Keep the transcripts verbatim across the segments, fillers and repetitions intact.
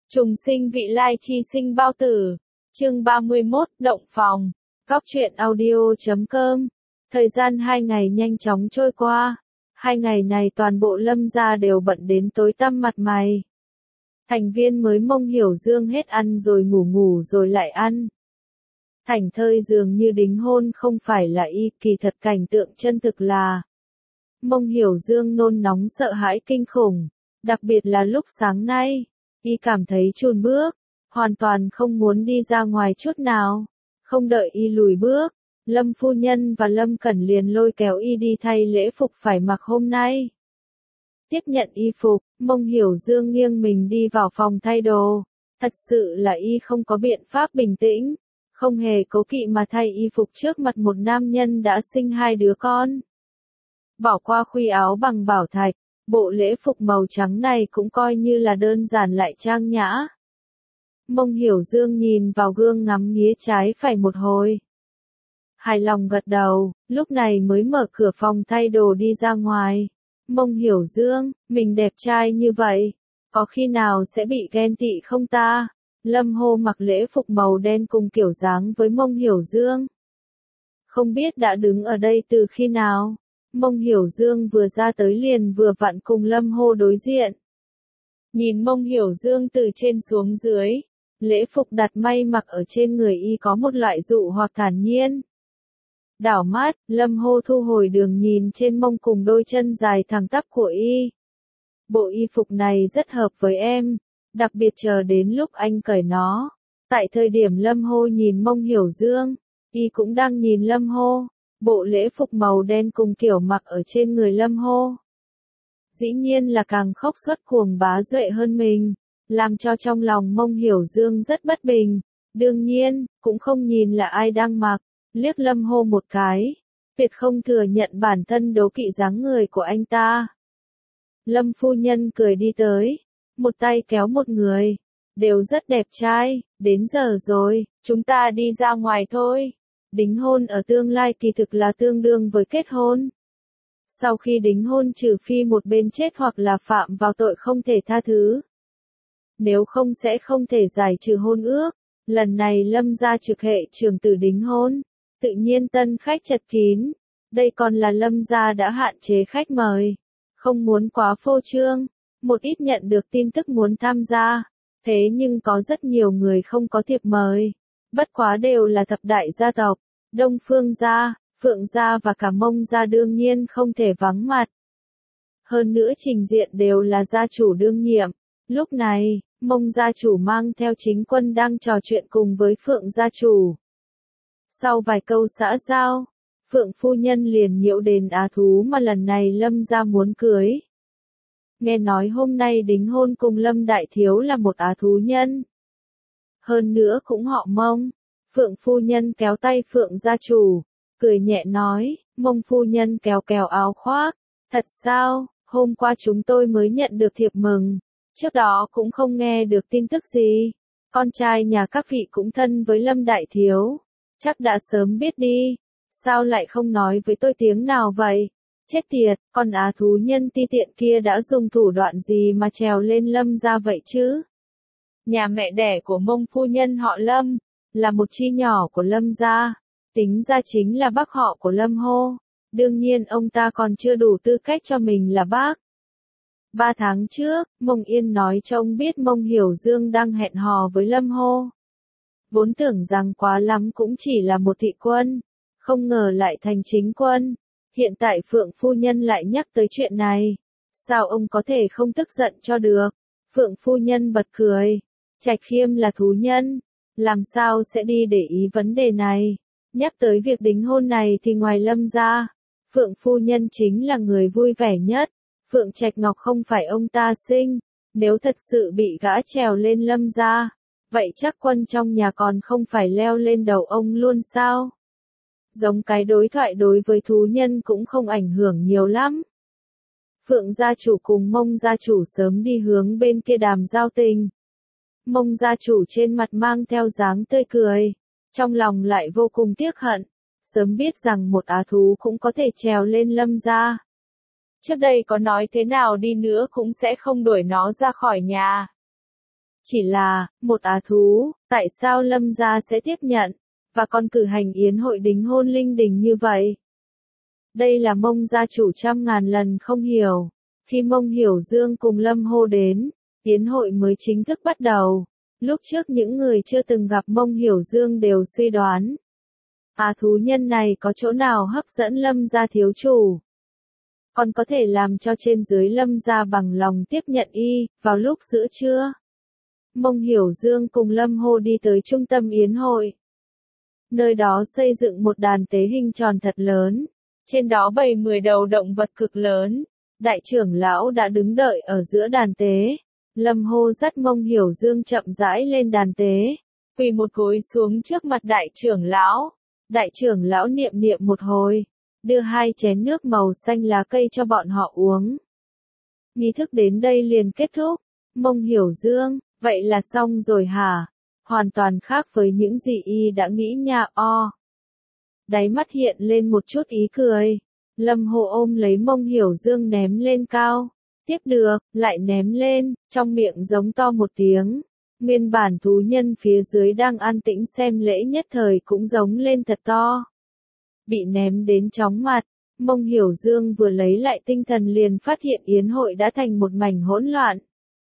Trùng sinh vị lai chi sinh bao tử. Chương ba mươi mốt, động phòng. Góc truyện audio chấm com. Thời gian hai ngày nhanh chóng trôi qua. Hai ngày này toàn bộ Lâm gia đều bận đến tối tăm mặt mày. Thành viên mới Mông Hiểu Dương hết ăn rồi ngủ ngủ rồi lại ăn. Thành thơi dường như đính hôn không phải là y, kỳ thật cảnh tượng chân thực là Mông Hiểu Dương nôn nóng sợ hãi kinh khủng, đặc biệt là lúc sáng nay, y cảm thấy chùn bước, hoàn toàn không muốn đi ra ngoài chút nào. Không đợi y lùi bước, Lâm phu nhân và Lâm Cẩn liền lôi kéo y đi thay lễ phục phải mặc hôm nay. Tiếp nhận y phục, Mông Hiểu Dương nghiêng mình đi vào phòng thay đồ. Thật sự là y không có biện pháp bình tĩnh, không hề cố kỵ mà thay y phục trước mặt một nam nhân đã sinh hai đứa con. Bỏ qua khuy áo bằng bảo thạch, bộ lễ phục màu trắng này cũng coi như là đơn giản lại trang nhã. Mông Hiểu Dương nhìn vào gương ngắm nghía trái phải một hồi. Hài lòng gật đầu, lúc này mới mở cửa phòng thay đồ đi ra ngoài. Mông Hiểu Dương, mình đẹp trai như vậy, có khi nào sẽ bị ghen tị không ta? Lâm Hô mặc lễ phục màu đen cùng kiểu dáng với Mông Hiểu Dương. Không biết đã đứng ở đây từ khi nào, Mông Hiểu Dương vừa ra tới liền vừa vặn cùng Lâm Hô đối diện. Nhìn Mông Hiểu Dương từ trên xuống dưới, lễ phục đặt may mặc ở trên người y có một loại dụ hoặc thản nhiên. Đảo mắt, Lâm Hô thu hồi đường nhìn trên mông cùng đôi chân dài thẳng tắp của y. Bộ y phục này rất hợp với em, đặc biệt chờ đến lúc anh cởi nó. Tại thời điểm Lâm Hô nhìn Mông Hiểu Dương, y cũng đang nhìn Lâm Hô. Bộ lễ phục màu đen cùng kiểu mặc ở trên người Lâm Hô. Dĩ nhiên là càng khốc xuất cuồng bá duệ hơn mình, làm cho trong lòng Mông Hiểu Dương rất bất bình. Đương nhiên, cũng không nhìn là ai đang mặc, liếc Lâm Hô một cái, tuyệt không thừa nhận bản thân đố kỵ dáng người của anh ta. Lâm phu nhân cười đi tới, một tay kéo một người, đều rất đẹp trai, đến giờ rồi, chúng ta đi ra ngoài thôi. Đính hôn ở tương lai kỳ thực là tương đương với kết hôn. Sau khi đính hôn trừ phi một bên chết hoặc là phạm vào tội không thể tha thứ, nếu không sẽ không thể giải trừ hôn ước. Lần này Lâm gia trực hệ trưởng tử đính hôn, tự nhiên tân khách chật kín. Đây còn là Lâm gia đã hạn chế khách mời, không muốn quá phô trương. Một ít nhận được tin tức muốn tham gia, thế nhưng có rất nhiều người không có thiệp mời. Bất quá đều là thập đại gia tộc, Đông Phương gia, Phượng gia và cả Mông gia đương nhiên không thể vắng mặt. Hơn nữa trình diện đều là gia chủ đương nhiệm. Lúc này, Mông gia chủ mang theo chính quân đang trò chuyện cùng với Phượng gia chủ. Sau vài câu xã giao, Phượng phu nhân liền nhiễu đến á thú mà lần này Lâm gia muốn cưới. Nghe nói hôm nay đính hôn cùng Lâm đại thiếu là một á thú nhân. Hơn nữa cũng họ Mông. Phượng phu nhân kéo tay Phượng gia chủ, cười nhẹ nói, Mông phu nhân kéo kéo áo khoác. Thật sao, hôm qua chúng tôi mới nhận được thiệp mừng, trước đó cũng không nghe được tin tức gì. Con trai nhà các vị cũng thân với Lâm đại thiếu, chắc đã sớm biết đi, sao lại không nói với tôi tiếng nào vậy? Chết tiệt, con á thú nhân ti tiện kia đã dùng thủ đoạn gì mà trèo lên Lâm gia vậy chứ? Nhà mẹ đẻ của Mông phu nhân họ Lâm, là một chi nhỏ của Lâm gia, tính ra chính là bác họ của Lâm Hô. Đương nhiên ông ta còn chưa đủ tư cách cho mình là bác. Ba tháng trước, Mông Yên nói cho ông biết Mông Hiểu Dương đang hẹn hò với Lâm Hô. Vốn tưởng rằng quá lắm cũng chỉ là một thị quân, không ngờ lại thành chính quân. Hiện tại Phượng phu nhân lại nhắc tới chuyện này, sao ông có thể không tức giận cho được? Phượng phu nhân bật cười, Trạch Khiêm là thú nhân, làm sao sẽ đi để ý vấn đề này? Nhắc tới việc đính hôn này thì ngoài Lâm gia, Phượng phu nhân chính là người vui vẻ nhất. Phượng Trạch Ngọc không phải ông ta sinh, nếu thật sự bị gã trèo lên Lâm gia, vậy chắc quân trong nhà còn không phải leo lên đầu ông luôn sao? Giống cái đối thoại đối với thú nhân cũng không ảnh hưởng nhiều lắm. Phượng gia chủ cùng Mông gia chủ sớm đi hướng bên kia đàm giao tình. Mông gia chủ trên mặt mang theo dáng tươi cười, trong lòng lại vô cùng tiếc hận, sớm biết rằng một á thú cũng có thể trèo lên Lâm gia. Trước đây có nói thế nào đi nữa cũng sẽ không đuổi nó ra khỏi nhà. Chỉ là, một á thú, tại sao Lâm gia sẽ tiếp nhận, và còn cử hành yến hội đính hôn linh đình như vậy? Đây là Mông gia chủ trăm ngàn lần không hiểu. Khi Mông Hiểu Dương cùng Lâm Hô đến, yến hội mới chính thức bắt đầu. Lúc trước những người chưa từng gặp Mông Hiểu Dương đều suy đoán. Á thú nhân này có chỗ nào hấp dẫn Lâm gia thiếu chủ? Còn có thể làm cho trên dưới Lâm gia bằng lòng tiếp nhận y, vào lúc giữa trưa. Mông Hiểu Dương cùng Lâm Hô đi tới trung tâm yến hội. Nơi đó xây dựng một đàn tế hình tròn thật lớn. Trên đó bày mười đầu động vật cực lớn. Đại trưởng lão đã đứng đợi ở giữa đàn tế. Lâm Hô dắt Mông Hiểu Dương chậm rãi lên đàn tế. Quỳ một gối xuống trước mặt đại trưởng lão. Đại trưởng lão niệm niệm một hồi. Đưa hai chén nước màu xanh lá cây cho bọn họ uống. Nghi thức đến đây liền kết thúc. Mông Hiểu Dương, vậy là xong rồi hả? Hoàn toàn khác với những gì y đã nghĩ nha o. Đáy mắt hiện lên một chút ý cười. Lâm Hô ôm lấy Mông Hiểu Dương ném lên cao. Tiếp được, lại ném lên, trong miệng giống to một tiếng. Nguyên bản thú nhân phía dưới đang an tĩnh xem lễ nhất thời cũng giống lên thật to. Bị ném đến chóng mặt, Mông Hiểu Dương vừa lấy lại tinh thần liền phát hiện yến hội đã thành một mảnh hỗn loạn.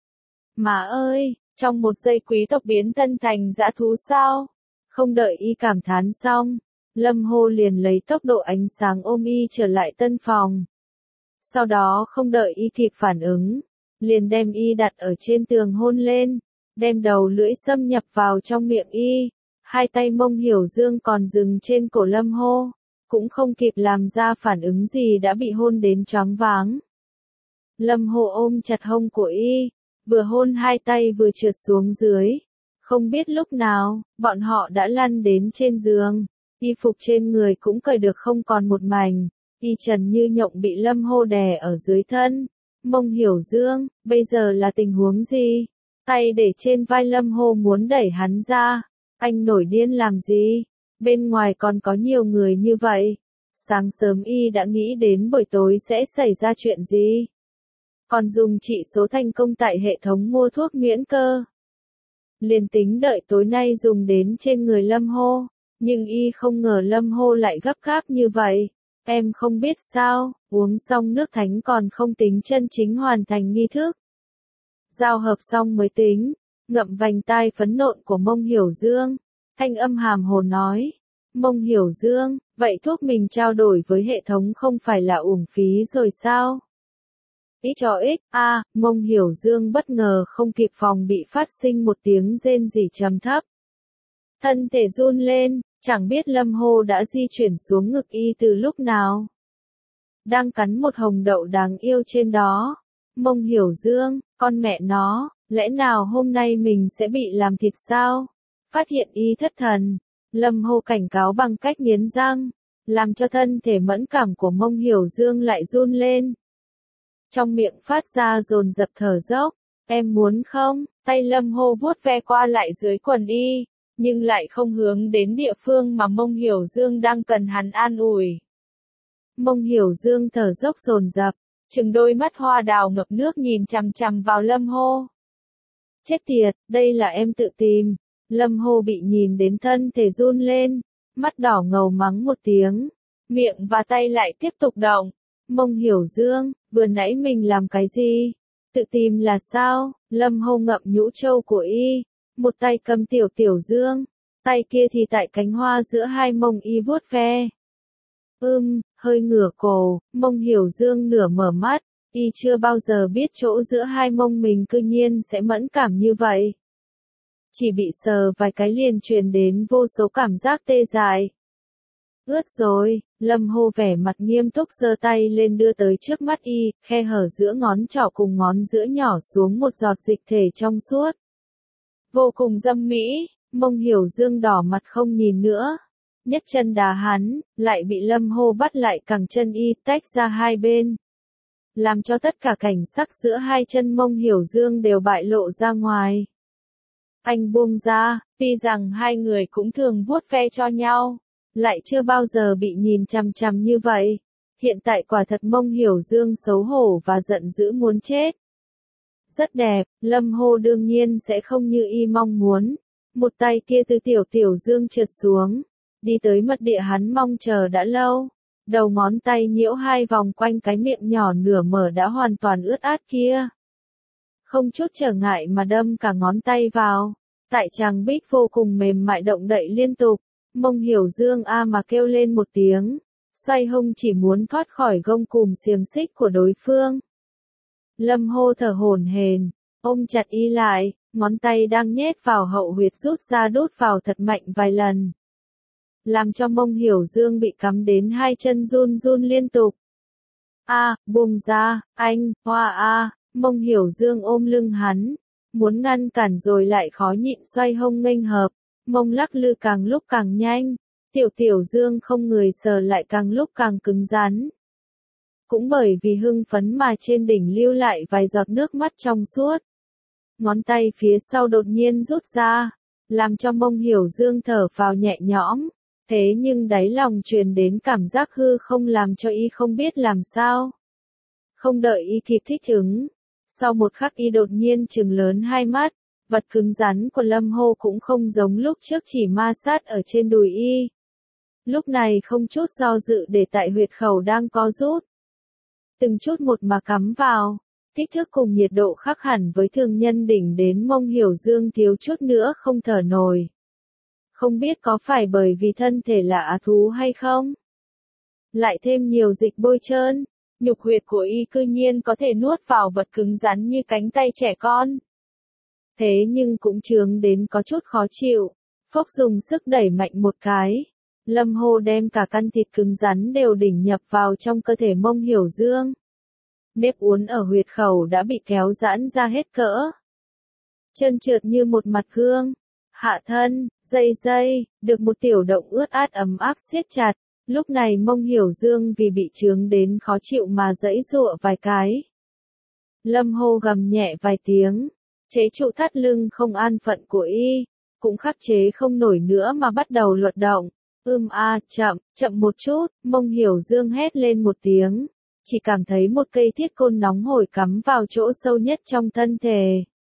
Má ơi, trong một giây quý tộc biến thân thành dã thú sao? Không đợi y cảm thán xong, Lâm Hô liền lấy tốc độ ánh sáng ôm y trở lại tân phòng. Sau đó không đợi y kịp phản ứng, liền đem y đặt ở trên tường hôn lên, đem đầu lưỡi xâm nhập vào trong miệng y. Hai tay Mông Hiểu Dương còn dừng trên cổ Lâm Hô, cũng không kịp làm ra phản ứng gì đã bị hôn đến choáng váng. Lâm Hô ôm chặt hông của y, vừa hôn hai tay vừa trượt xuống dưới. Không biết lúc nào, bọn họ đã lăn đến trên giường, y phục trên người cũng cởi được không còn một mảnh, y trần như nhộng bị Lâm Hô đè ở dưới thân. Mông Hiểu Dương, bây giờ là tình huống gì? Tay để trên vai Lâm Hô muốn đẩy hắn ra. Anh nổi điên làm gì? Bên ngoài còn có nhiều người như vậy. Sáng sớm y đã nghĩ đến buổi tối sẽ xảy ra chuyện gì. Còn dùng trị số thành công tại hệ thống mua thuốc miễn cơ. Liền tính đợi tối nay dùng đến trên người Lâm Hô. Nhưng y không ngờ Lâm Hô lại gấp gáp như vậy. Em không biết sao, uống xong nước thánh còn không tính chân chính hoàn thành nghi thức. Giao hợp xong mới tính. Ngậm vành tai phấn nộn của Mông Hiểu Dương. Thanh âm hàm hồ nói. Mông Hiểu Dương, vậy thuốc mình trao đổi với hệ thống không phải là uổng phí rồi sao? Ít cho ích, a, à, Mông Hiểu Dương bất ngờ không kịp phòng bị phát sinh một tiếng rên rỉ trầm thấp. Thân thể run lên, chẳng biết Lâm Hô đã di chuyển xuống ngực y từ lúc nào. Đang cắn một hồng đậu đáng yêu trên đó. Mông Hiểu Dương, con mẹ nó, lẽ nào hôm nay mình sẽ bị làm thịt sao? Phát hiện y thất thần, Lâm Hô cảnh cáo bằng cách nghiến răng, làm cho thân thể mẫn cảm của Mông Hiểu Dương lại run lên. Trong miệng phát ra dồn dập thở dốc, em muốn không? Tay Lâm Hô vuốt ve qua lại dưới quần y, nhưng lại không hướng đến địa phương mà Mông Hiểu Dương đang cần hắn an ủi. Mông Hiểu Dương thở dốc dồn dập, trừng đôi mắt hoa đào ngập nước nhìn chằm chằm vào Lâm Hô. Chết tiệt, đây là em tự tìm. Lâm Hô bị nhìn đến thân thể run lên, mắt đỏ ngầu mắng một tiếng, miệng và tay lại tiếp tục động. Mông Hiểu Dương, vừa nãy mình làm cái gì? Tự tìm là sao? Lâm Hô ngậm nhũ trâu của y, một tay cầm tiểu tiểu dương, tay kia thì tại cánh hoa giữa hai mông y vuốt ve. Ưm, hơi ngửa cổ, Mông Hiểu Dương nửa mở mắt, y chưa bao giờ biết chỗ giữa hai mông mình cư nhiên sẽ mẫn cảm như vậy. Chỉ bị sờ vài cái liền truyền đến vô số cảm giác tê dại. Ướt rồi, Lâm Hô vẻ mặt nghiêm túc giơ tay lên đưa tới trước mắt y, khe hở giữa ngón trỏ cùng ngón giữa nhỏ xuống một giọt dịch thể trong suốt. Vô cùng dâm mỹ, Mông Hiểu Dương đỏ mặt không nhìn nữa. Nhấc chân đá hắn, lại bị Lâm Hô bắt lại cẳng chân y tách ra hai bên. Làm cho tất cả cảnh sắc giữa hai chân Mông Hiểu Dương đều bại lộ ra ngoài. Anh buông ra, tuy rằng hai người cũng thường vuốt ve cho nhau, lại chưa bao giờ bị nhìn chằm chằm như vậy. Hiện tại quả thật Mông Hiểu Dương xấu hổ và giận dữ muốn chết. rất đẹp, Lâm Hô đương nhiên sẽ không như y mong muốn. Một tay kia từ tiểu tiểu dương trượt xuống, đi tới mật địa hắn mong chờ đã lâu. Đầu ngón tay nhiễu hai vòng quanh cái miệng nhỏ nửa mở đã hoàn toàn ướt át kia. Không chút trở ngại mà đâm cả ngón tay vào. Tại chàng bích vô cùng mềm mại động đậy liên tục. Mông Hiểu Dương a mà kêu lên một tiếng. Xoay hông chỉ muốn thoát khỏi gông cùm xiềng xích của đối phương. Lâm Hô thở hổn hển, ôm chặt y lại, ngón tay đang nhét vào hậu huyệt rút ra đút vào thật mạnh vài lần. Làm cho Mông Hiểu Dương bị cắm đến hai chân run run liên tục. A, buông ra, anh, hoa a, Mông Hiểu Dương ôm lưng hắn, muốn ngăn cản rồi lại khó nhịn xoay hông nghênh hợp, mông lắc lư càng lúc càng nhanh, tiểu tiểu Dương không người sờ lại càng lúc càng cứng rắn. Cũng bởi vì hưng phấn mà trên đỉnh lưu lại vài giọt nước mắt trong suốt. Ngón tay phía sau đột nhiên rút ra, làm cho Mông Hiểu Dương thở vào nhẹ nhõm. Thế nhưng đáy lòng truyền đến cảm giác hư không làm cho y không biết làm sao. Không đợi y kịp thích ứng. Sau một khắc y đột nhiên trừng lớn hai mắt. Vật cứng rắn của Lâm Hô cũng không giống lúc trước chỉ ma sát ở trên đùi y. Lúc này không chút do dự để tại huyệt khẩu đang co rút. Từng chút một mà cắm vào. Kích thước cùng nhiệt độ khác hẳn với thường nhân đỉnh đến Mông Hiểu Dương thiếu chút nữa không thở nổi. Không biết có phải bởi vì thân thể là á thú hay không? Lại thêm nhiều dịch bôi trơn, nhục huyệt của y cư nhiên có thể nuốt vào vật cứng rắn như cánh tay trẻ con. Thế nhưng cũng chướng đến có chút khó chịu, phốc dùng sức đẩy mạnh một cái. Lâm Hô đem cả căn thịt cứng rắn đều đỉnh nhập vào trong cơ thể Mông Hiểu Dương. Nếp uốn ở huyệt khẩu đã bị kéo giãn ra hết cỡ. Chân trượt như một mặt gương. Hạ thân, dây dây, được một tiểu động ướt át ấm áp siết chặt. Lúc này Mông Hiểu Dương vì bị chướng đến khó chịu mà giãy giụa vài cái. Lâm Hô gầm nhẹ vài tiếng, chế trụ thắt lưng không an phận của y, cũng khắc chế không nổi nữa mà bắt đầu luật động. Ưm a, chậm, chậm một chút, Mông Hiểu Dương hét lên một tiếng, chỉ cảm thấy một cây thiết côn nóng hổi cắm vào chỗ sâu nhất trong thân thể.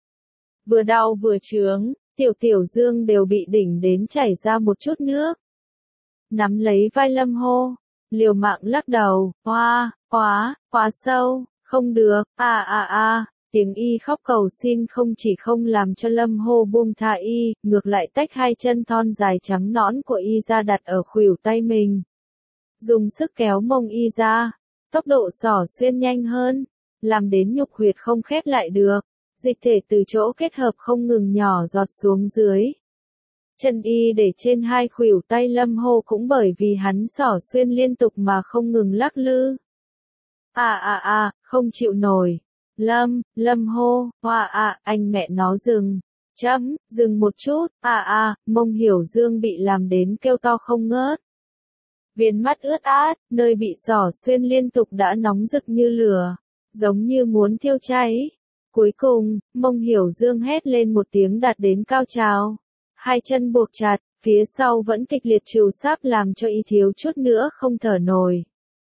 Vừa đau vừa chướng, tiểu tiểu Dương đều bị đỉnh đến chảy ra một chút nước. Nắm lấy vai Lâm Hô, liều mạng lắc đầu, hoa, quá, quá sâu, không được, a a a, tiếng y khóc cầu xin không chỉ không làm cho Lâm Hô buông tha y, ngược lại tách hai chân thon dài trắng nõn của y ra đặt ở khuỷu tay mình. Dùng sức kéo mông y ra, tốc độ xỏ xuyên nhanh hơn, làm đến nhục huyệt không khép lại được, dịch thể từ chỗ kết hợp không ngừng nhỏ giọt xuống dưới. Chân y để trên hai khuỷu tay Lâm Hô cũng bởi vì hắn xỏ xuyên liên tục mà không ngừng lắc lư. À à à, không chịu nổi. Lâm, Lâm Hô, hoa à, anh mẹ nó dừng. Chấm, dừng một chút, à à, Mông Hiểu Dương bị làm đến kêu to không ngớt. Viền mắt ướt át, nơi bị xỏ xuyên liên tục đã nóng rực như lửa, giống như muốn thiêu cháy. Cuối cùng, Mông Hiểu Dương hét lên một tiếng đạt đến cao trào. Hai chân buộc chặt, phía sau vẫn kịch liệt trừu sáp làm cho y thiếu chút nữa không thở nổi.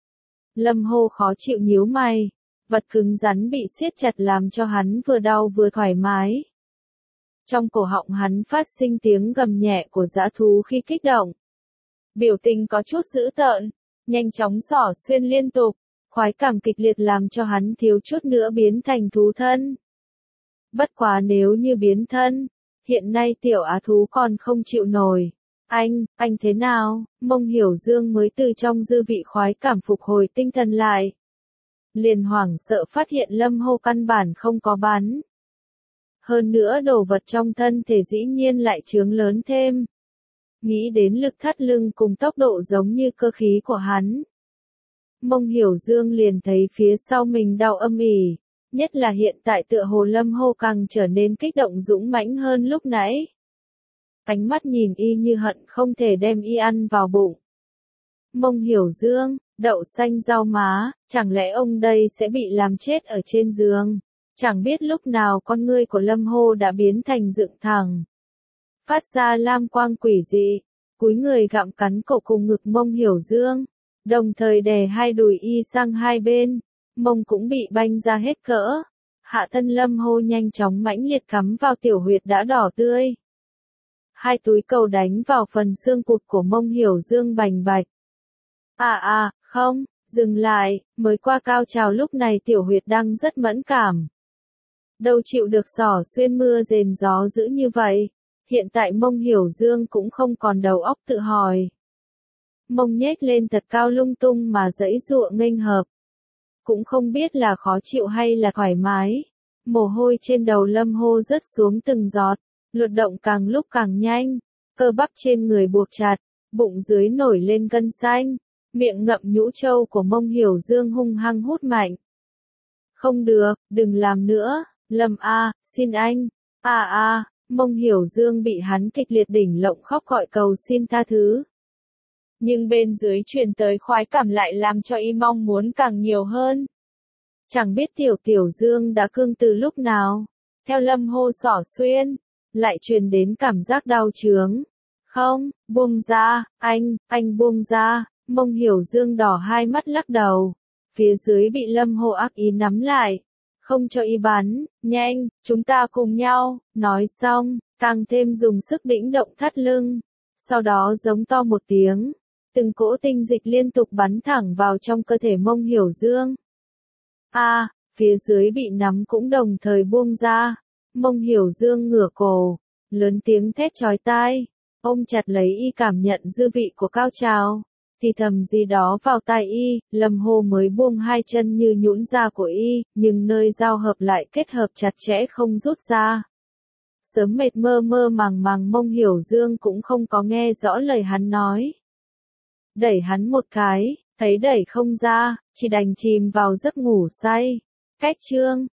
Lâm Hô khó chịu nhíu mày, vật cứng rắn bị siết chặt làm cho hắn vừa đau vừa thoải mái. Trong cổ họng hắn phát sinh tiếng gầm nhẹ của dã thú khi kích động. Biểu tình có chút dữ tợn, nhanh chóng xỏ xuyên liên tục, khoái cảm kịch liệt làm cho hắn thiếu chút nữa biến thành thú thân. Bất quá nếu như biến thân, hiện nay tiểu á thú còn không chịu nổi. Anh, anh thế nào? Mông Hiểu Dương mới từ trong dư vị khoái cảm phục hồi tinh thần lại. Liền hoảng sợ phát hiện Lâm Hô căn bản không có bắn. Hơn nữa đồ vật trong thân thể dĩ nhiên lại chướng lớn thêm. Nghĩ đến lực thắt lưng cùng tốc độ giống như cơ khí của hắn. Mông Hiểu Dương liền thấy phía sau mình đau âm ỉ. Nhất là hiện tại tựa hồ Lâm Hô càng trở nên kích động dũng mãnh hơn lúc nãy. Ánh mắt nhìn y như hận không thể đem y ăn vào bụng. Mông Hiểu Dương, đậu xanh rau má, chẳng lẽ ông đây sẽ bị làm chết ở trên giường? Chẳng biết lúc nào con ngươi của Lâm Hô đã biến thành dựng thẳng. Phát ra lam quang quỷ dị, cúi người gặm cắn cổ cùng ngực Mông Hiểu Dương, đồng thời đè hai đùi y sang hai bên, mông cũng bị banh ra hết cỡ. Hạ thân Lâm Hô nhanh chóng mãnh liệt cắm vào tiểu huyệt đã đỏ tươi. Hai túi cầu đánh vào phần xương cụt của Mông Hiểu Dương bành bạch. À à, không, dừng lại, mới qua cao trào lúc này tiểu huyệt đang rất mẫn cảm. Đâu chịu được xỏ xuyên mưa rền gió dữ như vậy. Hiện tại Mông Hiểu Dương cũng không còn đầu óc tự hỏi. Mông nhếch lên thật cao lung tung mà giãy giụa nghênh hợp. Cũng không biết là khó chịu hay là thoải mái. Mồ hôi trên đầu Lâm Hô rớt xuống từng giọt, luật động càng lúc càng nhanh, cơ bắp trên người buộc chặt, bụng dưới nổi lên gân xanh, miệng ngậm nhũ trâu của Mông Hiểu Dương hung hăng hút mạnh. Không được, đừng làm nữa, Lâm a, xin anh, a a, Mông Hiểu Dương bị hắn kịch liệt đỉnh lộng khóc gọi cầu xin tha thứ. Nhưng bên dưới truyền tới khoái cảm lại làm cho y mong muốn càng nhiều hơn. Chẳng biết tiểu tiểu Dương đã cương từ lúc nào, theo Lâm Hô xỏ xuyên, lại truyền đến cảm giác đau chướng. Không, buông ra, anh, anh buông ra, Mông Hiểu Dương đỏ hai mắt lắc đầu, phía dưới bị Lâm Hô ác ý nắm lại, không cho y bắn, nhanh, chúng ta cùng nhau, nói xong, càng thêm dùng sức đĩnh động thắt lưng, sau đó giống to một tiếng. Từng cỗ tinh dịch liên tục bắn thẳng vào trong cơ thể Mông Hiểu Dương. A, à, phía dưới bị nắm cũng đồng thời buông ra. Mông Hiểu Dương ngửa cổ, lớn tiếng thét chói tai, ôm chặt lấy y cảm nhận dư vị của cao trào, thì thầm gì đó vào tai y, Lâm Hô mới buông hai chân như nhũn ra của y, nhưng nơi giao hợp lại kết hợp chặt chẽ không rút ra. Sớm mệt mơ mơ màng màng Mông Hiểu Dương cũng không có nghe rõ lời hắn nói. Đẩy hắn một cái, thấy đẩy không ra, chỉ đành chìm vào giấc ngủ say. Cách chương